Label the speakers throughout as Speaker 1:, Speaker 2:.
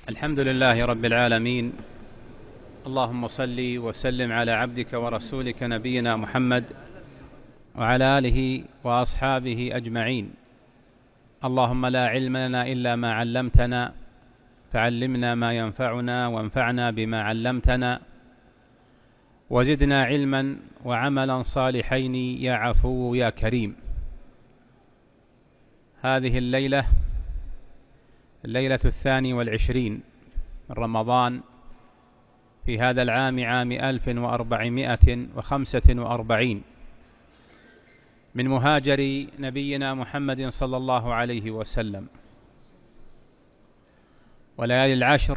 Speaker 1: الحمد لله رب العالمين. اللهم صل وسلم على عبدك ورسولك نبينا محمد وعلى آله وأصحابه أجمعين. اللهم لا علم لنا إلا ما علمتنا، فعلمنا ما ينفعنا وانفعنا بما علمتنا، وزدنا علما وعملا صالحين يا عفو يا كريم. هذه الليلة 22 من رمضان في هذا العام، عام 1445 من مهاجر نبينا محمد صلى الله عليه وسلم. وليالي العشر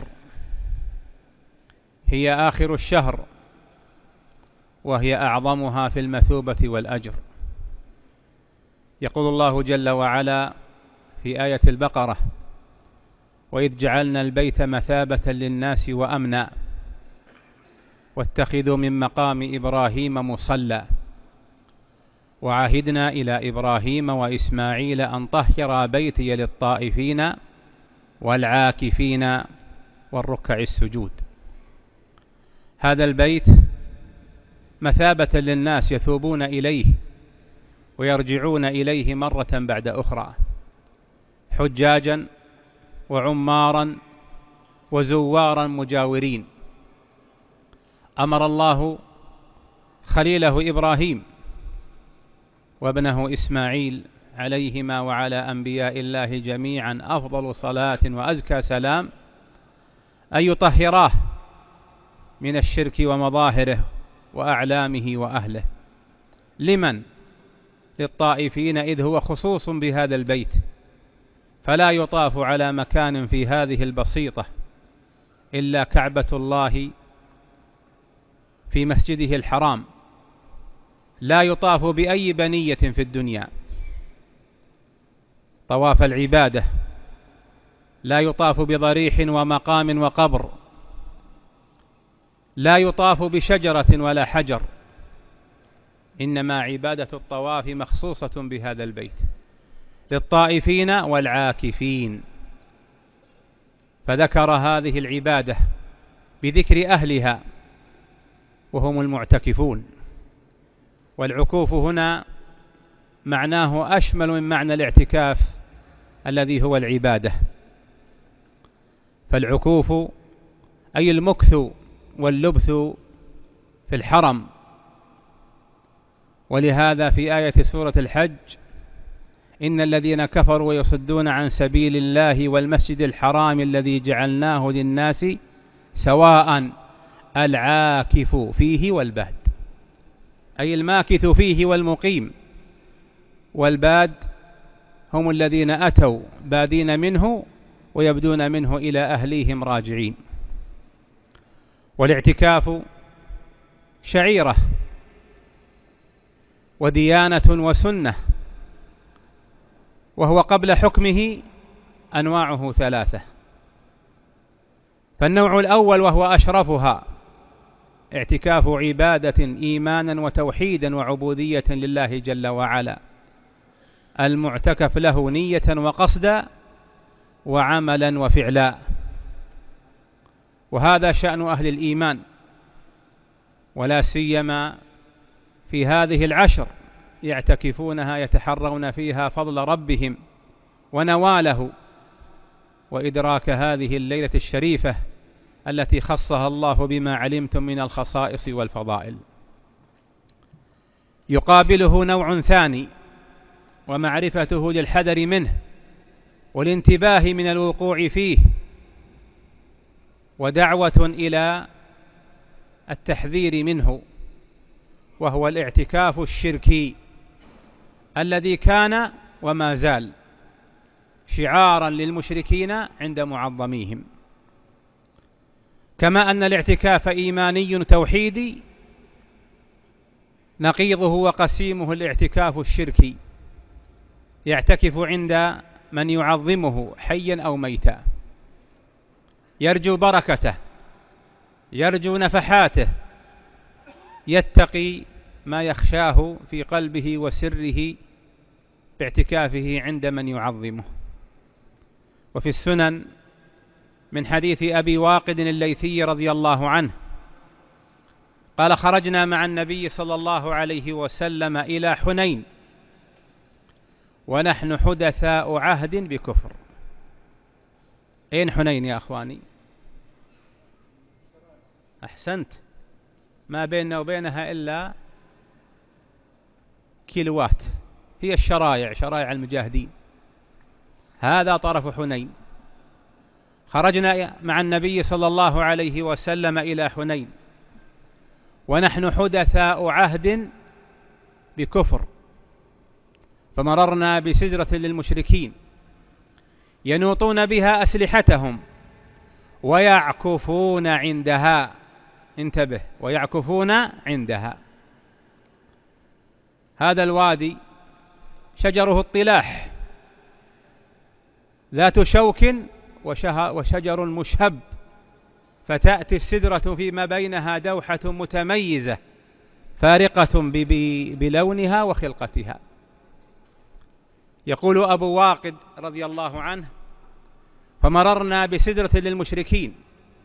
Speaker 1: هي آخر الشهر، وهي أعظمها في المثوبة والأجر. يقول الله جل وعلا في آية البقرة: وإذ جعلنا البيت مثابة للناس وأمنا واتخذوا من مقام إبراهيم مصلى وعهدنا إلى إبراهيم وإسماعيل أن طهرا بيتي للطائفين والعاكفين والركع السجود. هذا البيت مثابة للناس يثوبون إليه ويرجعون إليه مرة بعد أخرى، حجاجا وعمارا وزوارا مجاورين. أمر الله خليله إبراهيم وابنه إسماعيل عليهما وعلى أنبياء الله جميعا أفضل صلاة وأزكى سلام أن يطهراه من الشرك ومظاهره وأعلامه وأهله. لمن؟ للطائفين، إذ هو خصوص بهذا البيت، فلا يطاف على مكان في هذه البسيطة إلا كعبة الله في مسجده الحرام، لا يطاف بأي بنية في الدنيا طواف العبادة، لا يطاف بضريح ومقام وقبر، لا يطاف بشجرة ولا حجر، إنما عبادة الطواف مخصوصة بهذا البيت للطائفين والعاكفين. فذكر هذه العبادة بذكر أهلها وهم المعتكفون. والعكوف هنا معناه أشمل من معنى الاعتكاف الذي هو العبادة. فالعكوف أي المكث واللبث في الحرم. ولهذا في آية سورة الحج: إن الذين كفروا ويصدون عن سبيل الله والمسجد الحرام الذي جعلناه للناس سواء العاكف فيه والباد، أي الماكث فيه والمقيم، والباد هم الذين أتوا بادين منه ويبدون منه إلى أهليهم راجعين. والاعتكاف شعيرة وديانة وسنة، وهو قبل حكمه أنواعه 3. فالنوع الأول وهو أشرفها اعتكاف عبادة إيمانا وتوحيدا وعبودية لله جل وعلا، المعتكف له نية وقصدا وعملا وفعلا. وهذا شأن أهل الإيمان، ولا سيما في هذه العشر يعتكفونها يتحرون فيها فضل ربهم ونواله وإدراك هذه الليلة الشريفة التي خصها الله بما علمتم من الخصائص والفضائل. يقابله نوع ثاني ومعرفته للحذر منه والانتباه من الوقوع فيه، ودعوة إلى التحذير منه، وهو الاعتكاف الشركي الذي كان وما زال شعارا للمشركين عند معظميهم. كما أن الاعتكاف إيماني توحيدي، نقيضه وقسيمه الاعتكاف الشركي، يعتكف عند من يعظمه حيا أو ميتا، يرجو بركته، يرجو نفحاته، يتقي ما يخشاه في قلبه وسره باعتكافه عند من يعظمه. وفي السنن من حديث أبي واقد الليثي رضي الله عنه قال: خرجنا مع النبي صلى الله عليه وسلم إلى حنين ونحن حدثاء عهد بكفر. أين حنين يا أخواني؟ أحسنت، ما بيننا وبينها إلا كيلوات، هي الشرائع، شرائع المجاهدين. هذا طرف حنين. خرجنا مع النبي صلى الله عليه وسلم إلى حنين ونحن حدثاء عهد بكفر، فمررنا بسدرة للمشركين ينوطون بها أسلحتهم ويعكفون عندها. انتبه، ويعكفون عندها. هذا الوادي شجره الطلاح ذات شوك وشجر مشهب، فتأتي السدرة فيما بينها دوحة متميزة فارقة بلونها وخلقتها. يقول أبو واقد رضي الله عنه: فمررنا بسدرة للمشركين،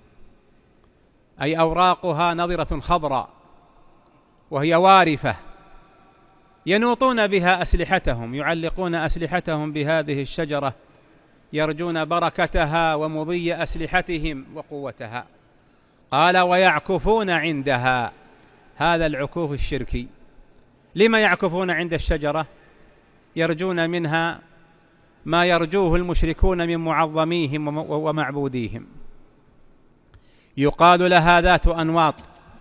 Speaker 1: أي أوراقها نضرة خضراء وهي وارفة، ينوطون بها أسلحتهم، يعلقون أسلحتهم بهذه الشجرة يرجون بركتها ومضي أسلحتهم وقوتها. قال: ويعكفون عندها. هذا العكوف الشركي. لما يعكفون عند الشجرة؟ يرجون منها ما يرجوه المشركون من معظميهم ومعبوديهم. يقال لها ذات أنواط.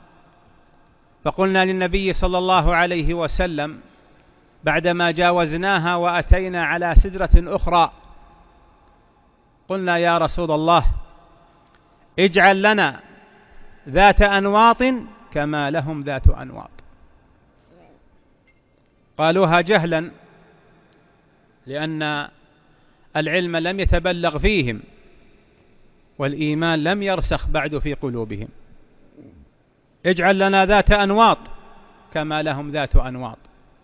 Speaker 1: فقلنا للنبي صلى الله عليه وسلم بعدما جاوزناها وأتينا على سدرة أخرى، قلنا: يا رسول الله، اجعل لنا ذات أنواط كما لهم ذات أنواط. قالوها جهلا، لأن العلم لم يتبلغ فيهم والإيمان لم يرسخ بعد في قلوبهم. اجعل لنا ذات أنواط كما لهم ذات أنواط.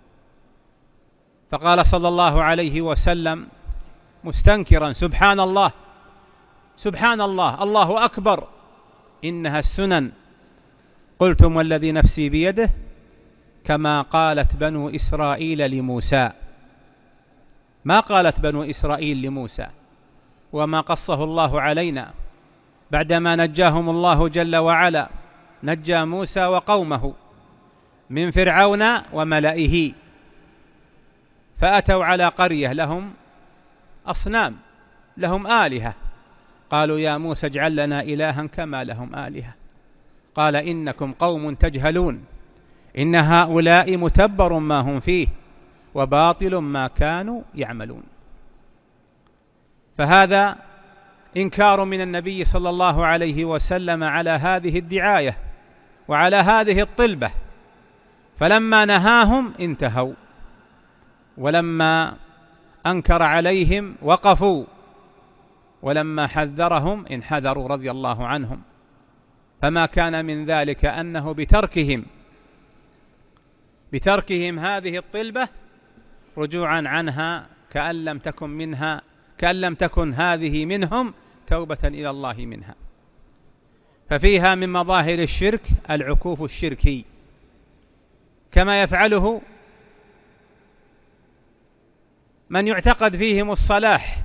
Speaker 1: فقال صلى الله عليه وسلم مستنكرا: سبحان الله، سبحان الله، الله أكبر، إنها السنن. قلتم والذي نفسي بيده كما قالت بنو إسرائيل لموسى. ما قالت بنو إسرائيل لموسى، وما قصه الله علينا بعدما نجاهم الله جل وعلا، نجى موسى وقومه من فرعون وملئه، فأتوا على قرية لهم أصنام، لهم آلهة. قالوا: يا موسى اجعل لنا إلها كما لهم آلهة. قال: إنكم قوم تجهلون، إن هؤلاء متبر ما هم فيه وباطل ما كانوا يعملون. فهذا إنكار من النبي صلى الله عليه وسلم على هذه الدعاية وعلى هذه الطلبة. فلما نهاهم انتهوا، ولما أنكر عليهم وقفوا، ولما حذرهم انحذروا رضي الله عنهم. فما كان من ذلك أنه بتركهم هذه الطلبة رجوعا عنها كأن لم تكن هذه منهم توبة إلى الله منها. ففيها من مظاهر الشرك العكوف الشركي، كما يفعله من يعتقد فيهم الصلاح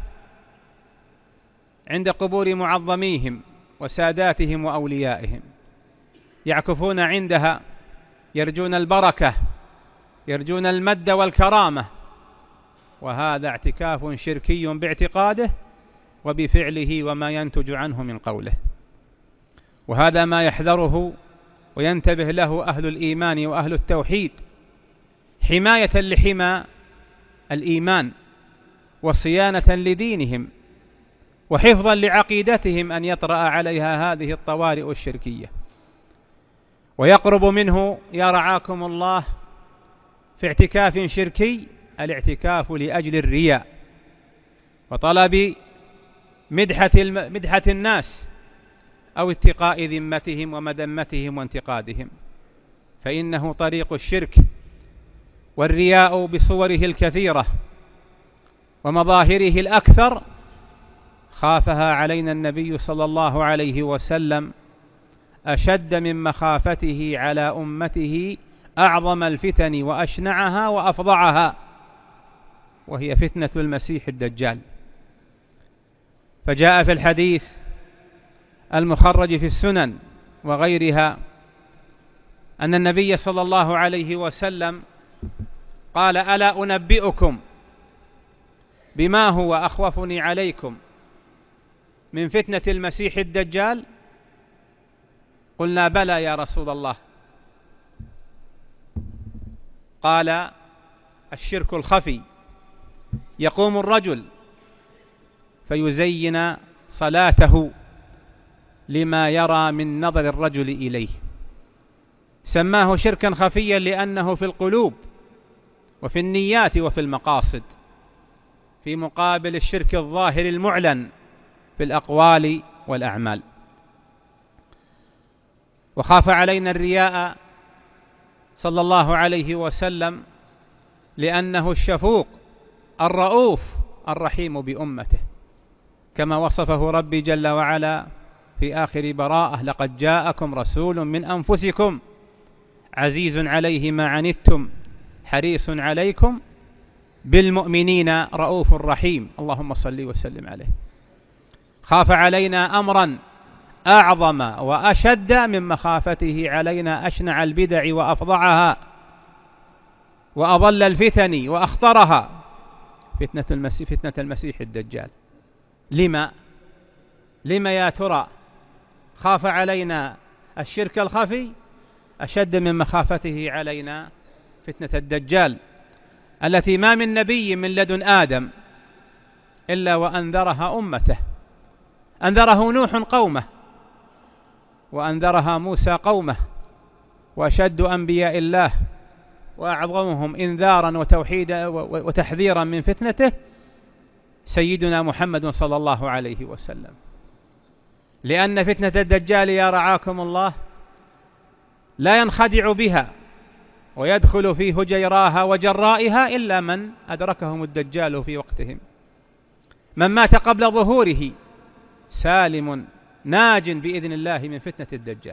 Speaker 1: عند قبور معظميهم وساداتهم وأوليائهم، يعكفون عندها، يرجون البركة، يرجون المد والكرامة. وهذا اعتكاف شركي باعتقاده وبفعله وما ينتج عنه من قوله. وهذا ما يحذره وينتبه له أهل الإيمان وأهل التوحيد، حماية لحمى الإيمان وصيانة لدينهم وحفظا لعقيدتهم، أن يطرأ عليها هذه الطوارئ الشركية. ويقرب منه يا رعاكم الله في اعتكاف شركي الاعتكاف لأجل الرياء وطلب مدحة الناس أو اتقاء ذمتهم ومذمتهم وانتقادهم، فإنه طريق الشرك. والرياء بصوره الكثيرة ومظاهره الأكثر خافها علينا النبي صلى الله عليه وسلم أشد من مخافته على أمته أعظم الفتن وأشنعها وأفظعها، وهي فتنة المسيح الدجال. فجاء في الحديث المخرج في السنن وغيرها أن النبي صلى الله عليه وسلم قال: ألا أنبئكم بما هو أخوفني عليكم من فتنة المسيح الدجال؟ قلنا: بلى يا رسول الله. قال: الشرك الخفي، يقوم الرجل فيزين صلاته لما يرى من نظر الرجل إليه. سماه شركا خفيا لأنه في القلوب وفي النيات وفي المقاصد، في مقابل الشرك الظاهر المعلن في الأقوال والأعمال. وخاف علينا الرياء صلى الله عليه وسلم لأنه الشفوق الرؤوف الرحيم بأمته، كما وصفه ربي جل وعلا في آخر براءة: لقد جاءكم رسول من أنفسكم عزيز عليه ما عنتم حريص عليكم بالمؤمنين رؤوف رحيم. اللهم صل وسلم عليه. خاف علينا أمرا أعظم وأشد من مخافته علينا أشنع البدع وأفظعها وأضل الفتن وأخطرها، فتنة المسيح الدجال. لما يا ترى خاف علينا الشرك الخفي أشد من مخافته علينا فتنة الدجال، التي ما من نبي من لدن آدم إلا وأنذرها أمته. أنذره نوح قومه، وأنذرها موسى قومه، وأشد أنبياء الله وأعظمهم إنذارا وتوحيدا وتحذيرا من فتنته سيدنا محمد صلى الله عليه وسلم. لأن فتنة الدجال يا رعاكم الله لا ينخدع بها ويدخل في هجيراها وجرائها إلا من أدركهم الدجال في وقتهم. من مات قبل ظهوره سالم ناج بإذن الله من فتنة الدجال.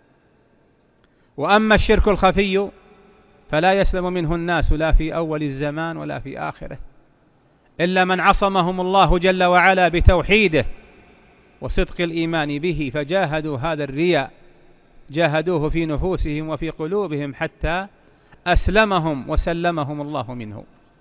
Speaker 1: وأما الشرك الخفي فلا يسلم منه الناس لا في أول الزمان ولا في آخره، إلا من عصمهم الله جل وعلا بتوحيده وصدق الإيمان به، فجاهدوا هذا الرياء، جاهدوه في نفوسهم وفي قلوبهم حتى أسلمهم وسلمهم الله منه.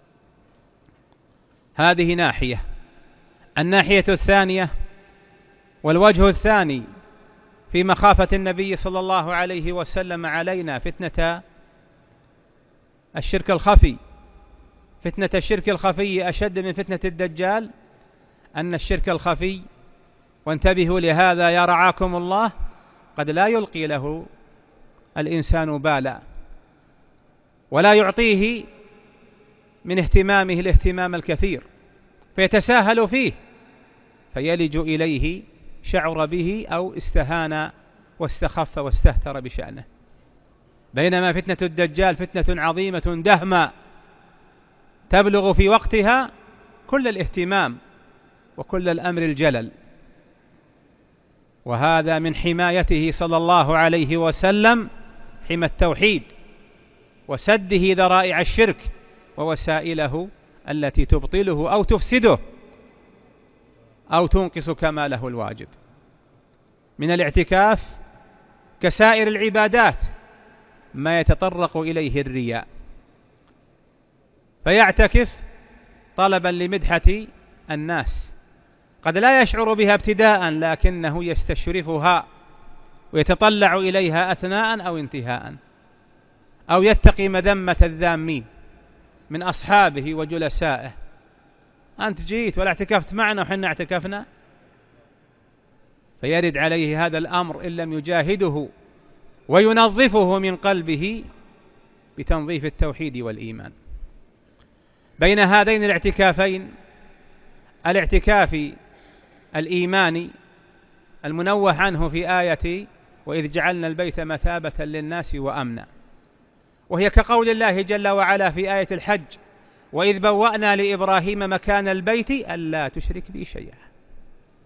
Speaker 1: هذه ناحية. الناحية الثانية والوجه الثاني في مخافة النبي صلى الله عليه وسلم علينا فتنة الشرك الخفي. فتنة الشرك الخفي أشد من فتنة الدجال، أن الشرك الخفي، وانتبهوا لهذا يا رعاكم الله، قد لا يلقي له الإنسان بالا ولا يعطيه من اهتمامه الاهتمام الكثير، فيتساهل فيه فيلج إليه، شعر به أو استهان واستخف واستهتر بشأنه. بينما فتنة الدجال فتنة عظيمة دهمة تبلغ في وقتها كل الاهتمام وكل الأمر الجلل. وهذا من حمايته صلى الله عليه وسلم، حمى التوحيد وسده ذرائع الشرك ووسائله التي تبطله أو تفسده أو تنقص كماله الواجب. من الاعتكاف كسائر العبادات ما يتطرق إليه الرياء، فيعتكف طلبا لمدحة الناس، قد لا يشعر بها ابتداء لكنه يستشرفها ويتطلع إليها أثناء أو انتهاء، أو يتقي مذمة الذامين من أصحابه وجلسائه: أنت جيت ولا اعتكفت معنا وحنا اعتكفنا. فيرد عليه هذا الأمر إن لم يجاهده وينظفه من قلبه بتنظيف التوحيد والإيمان. بين هذين الاعتكافين الاعتكاف الإيماني المنوه عنه في آية وإذ جعلنا البيت مثابة للناس وأمنا، وهي كقول الله جل وعلا في آية الحج: وإذ بوأنا لإبراهيم مكان البيت ألا تشرك بي شيئا.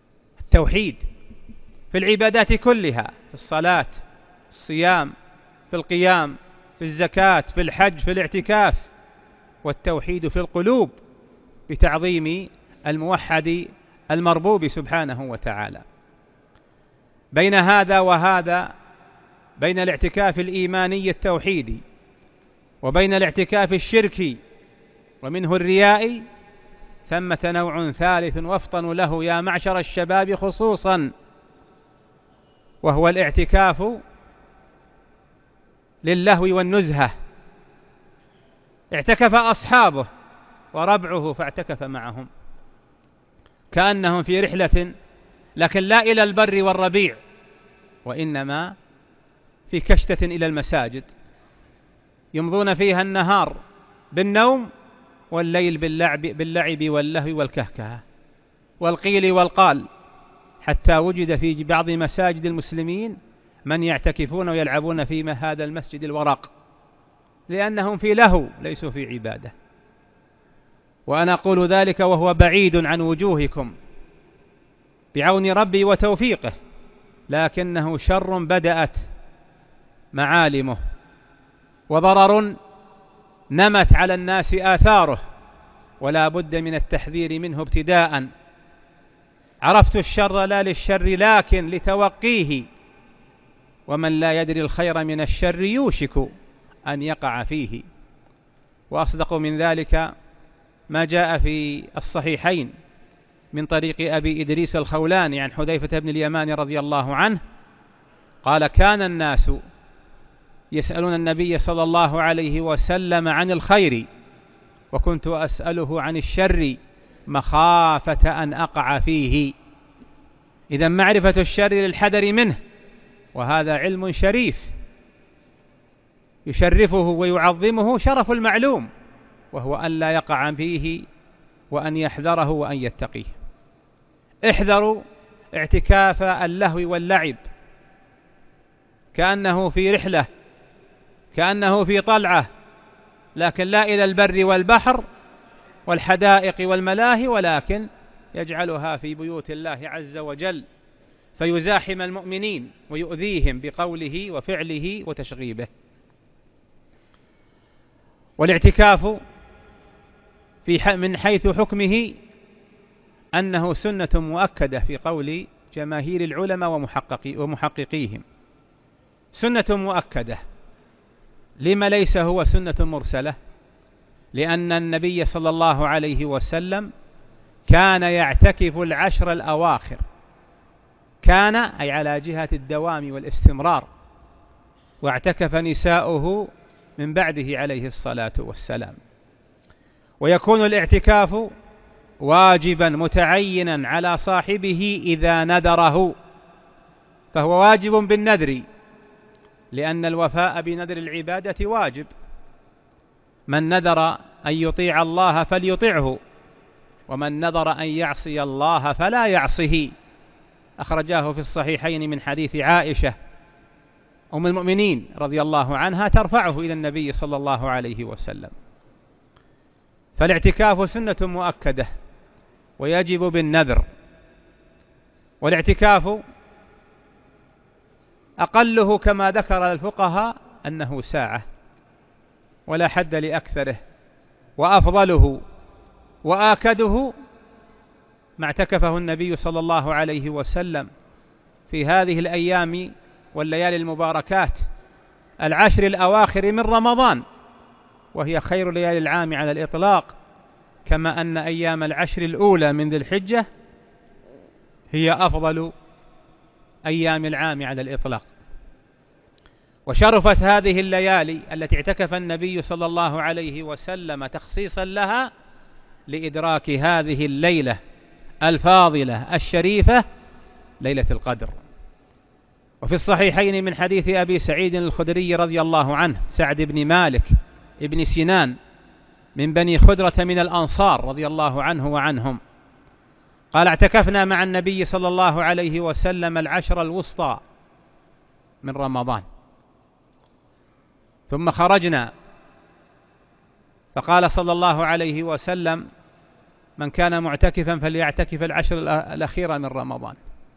Speaker 1: توحيد في العبادات كلها، في الصلاة، في الصيام، في القيام، في الزكاة، في الحج، في الاعتكاف، والتوحيد في القلوب بتعظيم الموحد المربوب سبحانه وتعالى. بين هذا وهذا، بين الاعتكاف الإيماني التوحيدي وبين الاعتكاف الشركي ومنه الريائي، ثمة نوع ثالث وافطن له يا معشر الشباب خصوصا، وهو الاعتكاف للهو والنزهة. اعتكف أصحابه وربعه فاعتكف معهم كأنهم في رحلة، لكن لا إلى البر والربيع، وإنما في كشتة إلى المساجد يمضون فيها النهار بالنوم والليل باللعب واللهو والكهكهة والقيل والقال، حتى وجد في بعض مساجد المسلمين من يعتكفون ويلعبون في هذا المسجد الورق، لأنهم في لهو ليسوا في عبادة. وأنا أقول ذلك وهو بعيد عن وجوهكم بعون ربي وتوفيقه، لكنه شر بدأت معالمه وضرر نمت على الناس آثاره، ولا بد من التحذير منه ابتداء. عرفت الشر لا للشر لكن لتوقيه، ومن لا يدري الخير من الشر يوشك أن يقع فيه. وأصدق من ذلك ما جاء في الصحيحين من طريق أبي إدريس الخولاني عن حذيفة بن اليمان رضي الله عنه قال: كان الناس يسألون النبي صلى الله عليه وسلم عن الخير، وكنت أسأله عن الشر مخافة أن أقع فيه. إذا معرفة الشر للحذر منه، وهذا علم شريف يشرفه ويعظمه شرف المعلوم، وهو أن لا يقع فيه وأن يحذره وأن يتقيه. احذروا اعتكاف اللهو واللعب، كأنه في رحلة، كأنه في طلعة، لكن لا إلى البر والبحر والحدائق والملاهي، ولكن يجعلها في بيوت الله عز وجل فيزاحم المؤمنين ويؤذيهم بقوله وفعله وتشغيبه. والاعتكاف من حيث حكمه أنه سنة مؤكدة في قول جماهير العلماء ومحققيهم، سنة مؤكدة. لما ليس هو سنة مرسلة؟ لأن النبي صلى الله عليه وسلم كان يعتكف العشر الأواخر، كان أي على جهة الدوام والاستمرار، واعتكف نساؤه من بعده عليه الصلاة والسلام. ويكون الاعتكاف واجبا متعينا على صاحبه إذا نذره، فهو واجب بالنذر، لأن الوفاء بنذر العبادة واجب. من نذر أن يطيع الله فليطعه، ومن نذر أن يعصي الله فلا يعصه. أخرجاه في الصحيحين من حديث عائشة أم المؤمنين رضي الله عنها ترفعه إلى النبي صلى الله عليه وسلم. فالاعتكاف سنة مؤكدة ويجب بالنذر. والاعتكاف أقله كما ذكر الفقهاء أنه ساعة، ولا حد لأكثره. وأفضله وآكده ما اعتكفه النبي صلى الله عليه وسلم في هذه الأيام والليالي المباركات العشر الأواخر من رمضان، وهي خير ليالي العام على الإطلاق، كما أن أيام العشر الأولى من ذي الحجة هي أفضل أيام العام على الإطلاق. وشرفت هذه الليالي التي اعتكف النبي صلى الله عليه وسلم تخصيصا لها لإدراك هذه الليلة الفاضلة الشريفة، ليلة القدر. وفي الصحيحين من حديث أبي سعيد الخدري رضي الله عنه، سعد بن مالك ابن سنان من بني خدرة من الأنصار رضي الله عنه وعنهم، قال: اعتكفنا مع النبي صلى الله عليه وسلم العشر الوسطى من رمضان، ثم خرجنا، فقال صلى الله عليه وسلم: من كان معتكفا فليعتكف العشر الأخيرة من رمضان.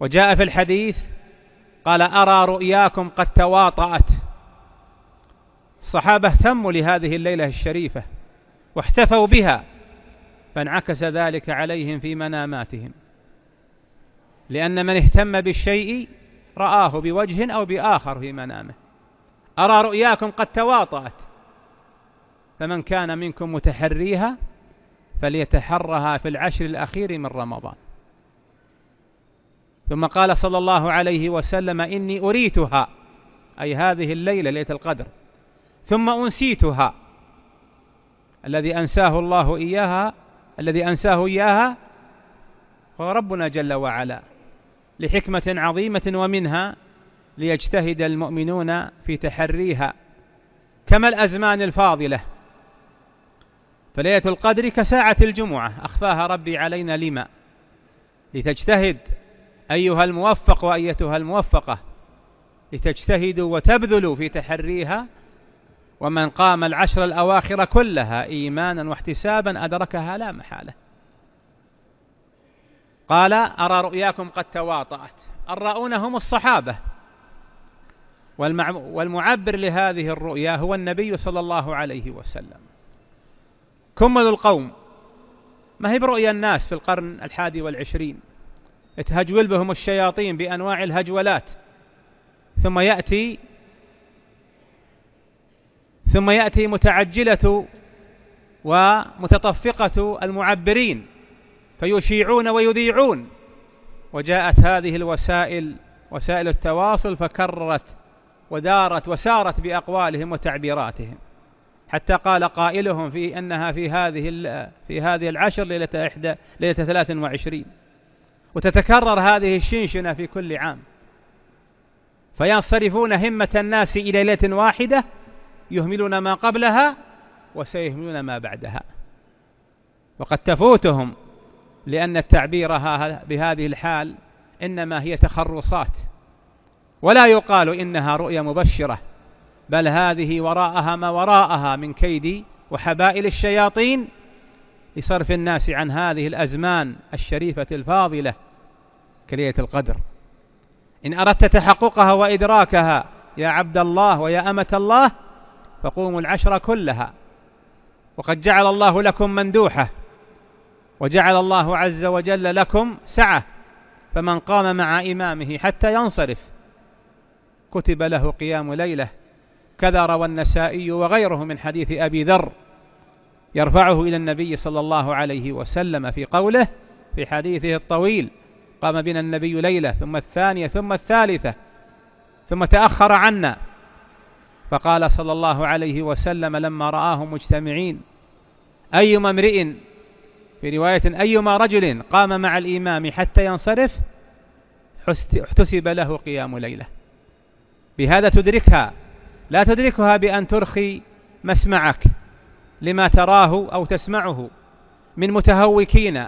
Speaker 1: وجاء في الحديث قال أرى رؤياكم قد تواطأت. الصحابة اهتموا لهذه الليلة الشريفة واحتفوا بها، فانعكس ذلك عليهم في مناماتهم، لأن من اهتم بالشيء رآه بوجه أو بآخر في منامه. أرى رؤياكم قد تواطأت، فمن كان منكم متحريها فليتحرها في العشر الأخير من رمضان. ثم قال صلى الله عليه وسلم إني أريتها، أي هذه الليلة ليلة القدر، ثم أنسيتها. الذي أنساه إياها هو ربنا جل وعلا لحكمة عظيمة، ومنها ليجتهد المؤمنون في تحريها كما الأزمان الفاضلة. فليلة القدر كساعة الجمعة أخفاها ربي علينا لما؟ لتجتهد أيها الموفق وأيتها الموفقة، لتجتهدوا وتبذلوا في تحريها. ومن قام العشر الأواخر كلها إيمانا واحتسابا أدركها لا محالة. قال أرى رؤياكم قد تواطأت. الراؤون هم الصحابة، والمعبر لهذه الرؤيا هو النبي صلى الله عليه وسلم. كمل القوم، ما هي برؤيا الناس في القرن 21، تهجول بهم الشياطين بأنواع الهجولات، ثم يأتي متعجلة ومتطفقة المعبرين فيشيعون ويذيعون. وجاءت هذه الوسائل، وسائل التواصل، فكررت ودارت وسارت بأقوالهم وتعبيراتهم، حتى قال قائلهم في أنها في هذه العشر ليلة 23، وتتكرر هذه الشنشنة في كل عام، فينصرفون همة الناس إلى ليلة واحدة، يهملون ما قبلها وسيهملون ما بعدها، وقد تفوتهم، لأن التعبير بهذه الحال إنما هي تخرصات، ولا يقال إنها رؤيا مبشرة، بل هذه وراءها ما وراءها من كيد وحبائل الشياطين لصرف الناس عن هذه الأزمان الشريفة الفاضلة كليلة القدر. إن أردت تحققها وإدراكها يا عبد الله ويا أمة الله فقوموا العشر كلها، وقد جعل الله لكم مندوحة، وجعل الله عز وجل لكم سعة، فمن قام مع إمامه حتى ينصرف كتب له قيام ليلة. كذا روى النسائي وغيره من حديث أبي ذر يرفعه إلى النبي صلى الله عليه وسلم في قوله في حديثه الطويل: قام بنا النبي ليلة ثم الثانية ثم الثالثة ثم تأخر عنا، فقال صلى الله عليه وسلم لما رآهم مجتمعين: أيما امرئ، في رواية أيما رجل قام مع الإمام حتى ينصرف احتسب له قيام ليلة. بهذا تدركها، لا تدركها بأن ترخي مسمعك لما تراه أو تسمعه من متهوكين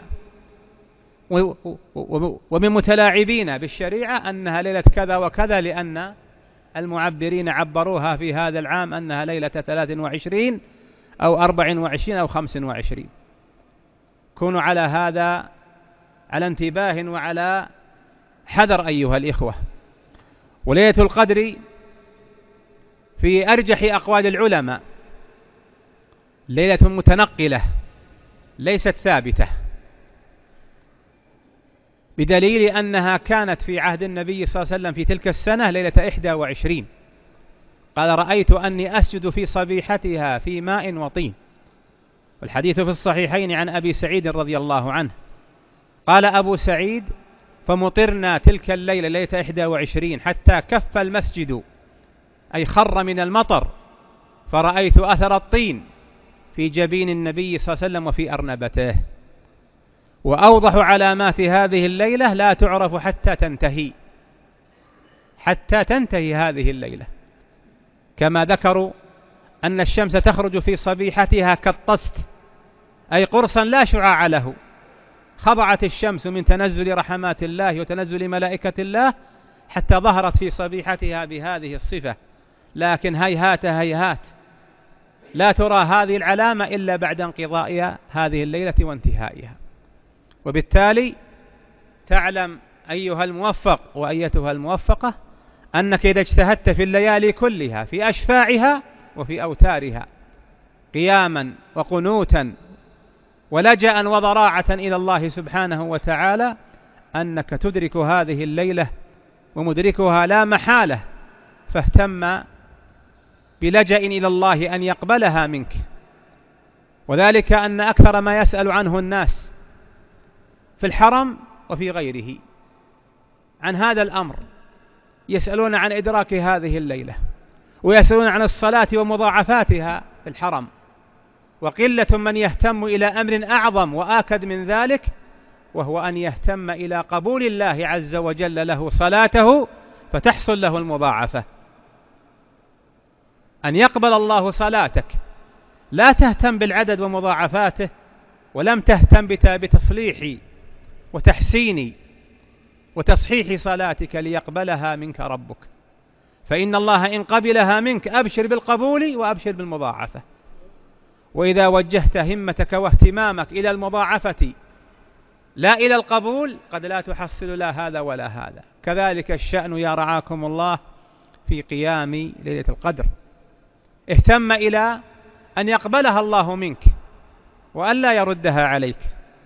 Speaker 1: ومن متلاعبين بالشريعة أنها ليلة كذا وكذا، لأن المعبرين عبروها في هذا العام أنها ليلة 23 أو 24 أو 25. كونوا على هذا على انتباه وعلى حذر أيها الإخوة. وليلة القدر في أرجح أقوال العلماء ليلة متنقلة ليست ثابتة، بدليل أنها كانت في عهد النبي صلى الله عليه وسلم في تلك السنة ليلة 21. قال: رأيت أني أسجد في صبيحتها في ماء وطين. والحديث في الصحيحين عن أبي سعيد رضي الله عنه قال أبو سعيد: فمطرنا تلك الليلة ليلة 21 حتى كف المسجد، أي خر من المطر، فرأيت أثر الطين في جبين النبي صلى الله عليه وسلم وفي أرنبته. وأوضح علامات هذه الليلة لا تعرف حتى تنتهي هذه الليلة، كما ذكروا أن الشمس تخرج في صبيحتها كالطست، أي قرصا لا شعاع له. خضعت الشمس من تنزل رحمات الله وتنزل ملائكة الله حتى ظهرت في صبيحتها بهذه الصفة، لكن هيهات لا ترى هذه العلامة إلا بعد انقضاء هذه الليلة وانتهائها. وبالتالي تعلم أيها الموفق وأيتها الموفقة أنك إذا اجتهدت في الليالي كلها في أشفاعها وفي أوتارها قياما وقنوتا ولجأ وضراعة إلى الله سبحانه وتعالى أنك تدرك هذه الليلة ومدركها لا محالة، فاهتم بلجأ إلى الله أن يقبلها منك. وذلك أن أكثر ما يسأل عنه الناس في الحرم وفي غيره عن هذا الأمر، يسألون عن إدراك هذه الليلة، ويسألون عن الصلاة ومضاعفاتها في الحرم، وقلة من يهتم إلى أمر أعظم وآكد من ذلك، وهو أن يهتم إلى قبول الله عز وجل له صلاته فتحصل له المضاعفة. أن يقبل الله صلاتك، لا تهتم بالعدد ومضاعفاته، ولم تهتم بتصليح وتحسين وتصحيح صلاتك ليقبلها منك ربك، فإن الله إن قبلها منك أبشر بالقبول وأبشر بالمضاعفة. وإذا وجهت همتك واهتمامك إلى المضاعفة لا إلى القبول قد لا تحصل لا هذا ولا هذا. كذلك الشأن يا رعاكم الله في قيام ليلة القدر، اهتم إلى أن يقبلها الله منك وألا يردها عليك،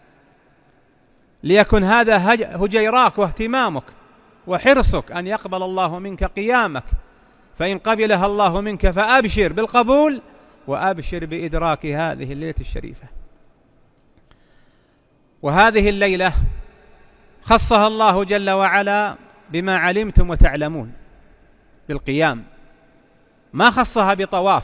Speaker 1: ليكن هذا هجيراك واهتمامك وحرصك أن يقبل الله منك قيامك، فإن قبلها الله منك فأبشر بالقبول وأبشر بإدراك هذه الليلة الشريفة. وهذه الليلة خصها الله جل وعلا بما علمتم وتعلمون بالقيام، ما خصها بطواف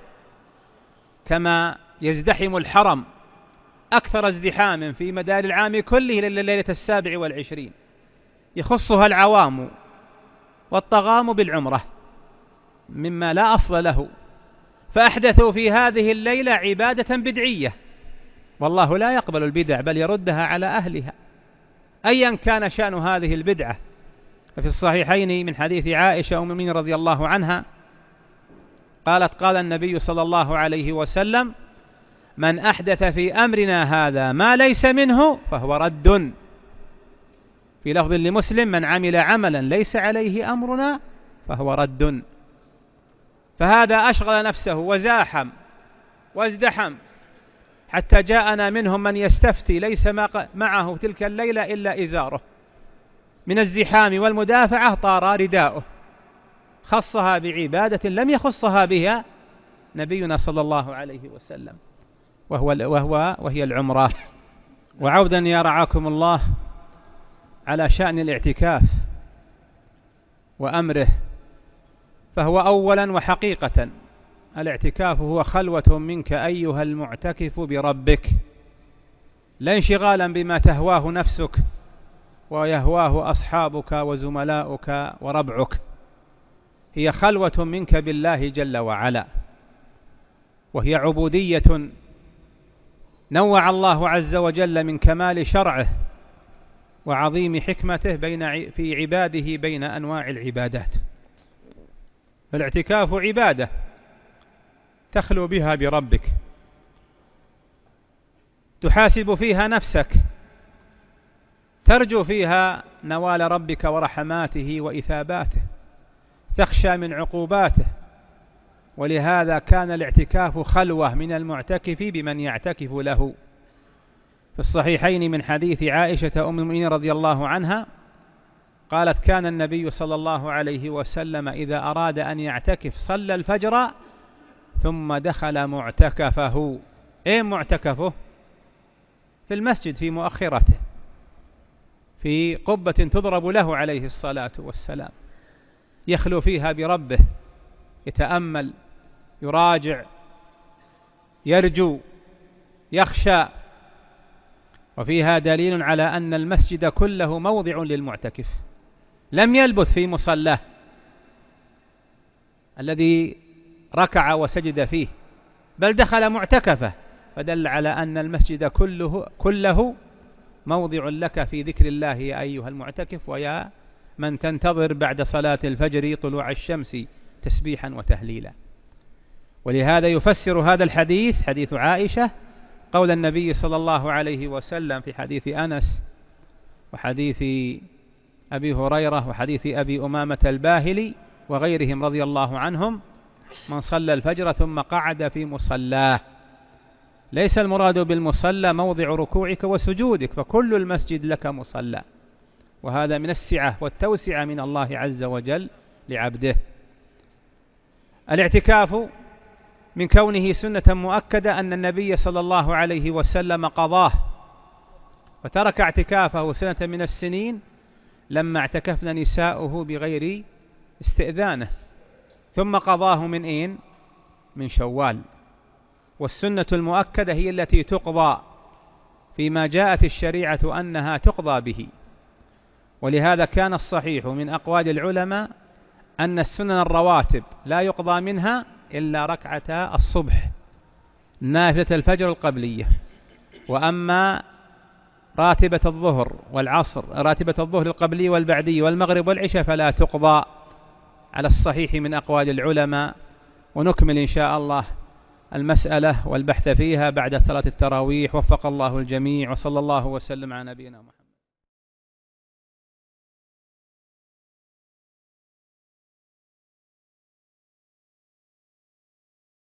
Speaker 1: كما يزدحم الحرم أكثر ازدحام في مدار العام كله لليلة 27، يخصها العوام والطغام بالعمرة مما لا أصل له، فأحدثوا في هذه الليلة عبادة بدعية، والله لا يقبل البدع بل يردها على أهلها أيا كان شأن هذه البدعة. ففي الصحيحين من حديث عائشة أم المؤمنين رضي الله عنها قالت: قال النبي صلى الله عليه وسلم: من أحدث في أمرنا هذا ما ليس منه فهو رد. في لفظ لمسلم: من عمل عملا ليس عليه أمرنا فهو رد. فهذا أشغل نفسه وزاحم وازدحم حتى جاءنا منهم من يستفتي ليس معه تلك الليلة إلا إزاره، من الزحام والمدافعة طار رداؤه، خصها بعبادة لم يخصها بها نبينا صلى الله عليه وسلم، وهي العمرة. وعودا يا رعاكم الله على شأن الاعتكاف وأمره، فهو أولا وحقيقة الاعتكاف هو خلوة منك أيها المعتكف بربك، لا انشغالا بما تهواه نفسك ويهواه أصحابك وزملاؤك وربعك، هي خلوة منك بالله جل وعلا، وهي عبودية نوع الله عز وجل من كمال شرعه وعظيم حكمته في عباده بين أنواع العبادات. فالاعتكاف عبادة تخلو بها بربك، تحاسب فيها نفسك، ترجو فيها نوال ربك ورحماته وإثاباته، تخشى من عقوباته. ولهذا كان الاعتكاف خلوة من المعتكف بمن يعتكف له. في الصحيحين من حديث عائشة أم المؤمنين رضي الله عنها قالت: كان النبي صلى الله عليه وسلم إذا أراد أن يعتكف صلى الفجر ثم دخل معتكفه. إيه معتكفه؟ في المسجد في مؤخرته، في قبة تضرب له عليه الصلاة والسلام، يخلو فيها بربه، يتأمل، يراجع، يرجو، يخشى. وفيها دليل على أن المسجد كله موضع للمعتكف، لم يلبث في مصلاه الذي ركع وسجد فيه، بل دخل معتكفه، فدل على أن المسجد كله موضع لك في ذكر الله يا أيها المعتكف، ويا من تنتظر بعد صلاة الفجر طلوع الشمس تسبيحا وتهليلا. ولهذا يفسر هذا الحديث، حديث عائشة، قول النبي صلى الله عليه وسلم في حديث أنس وحديث أبي هريرة وحديث أبي أمامة الباهلي وغيرهم رضي الله عنهم: من صلى الفجر ثم قعد في مصلاه. ليس المراد بالمصلى موضع ركوعك وسجودك، فكل المسجد لك مصلى، وهذا من السعة والتوسعة من الله عز وجل لعبده. الاعتكاف من كونه سنة مؤكدة أن النبي صلى الله عليه وسلم قضاه، وترك اعتكافه سنة من السنين لما اعتكفن نساؤه بغير استئذانه، ثم قضاه من أين؟ من شوال. والسنة المؤكدة هي التي تقضى فيما جاءت الشريعة أنها تقضى به. ولهذا كان الصحيح من أقوال العلماء أن السنن الرواتب لا يقضى منها إلا ركعتا الصبح نافلة الفجر القبلية. وأما راتبة الظهر والعصر، راتبة الظهر القبلي والبعدي والمغرب والعشاء، فلا تقضى على الصحيح من أقوال العلماء. ونكمل إن شاء الله المسألة والبحث فيها بعد صلاة التراويح. وفق الله الجميع، وصلى الله وسلم على نبينا محمد.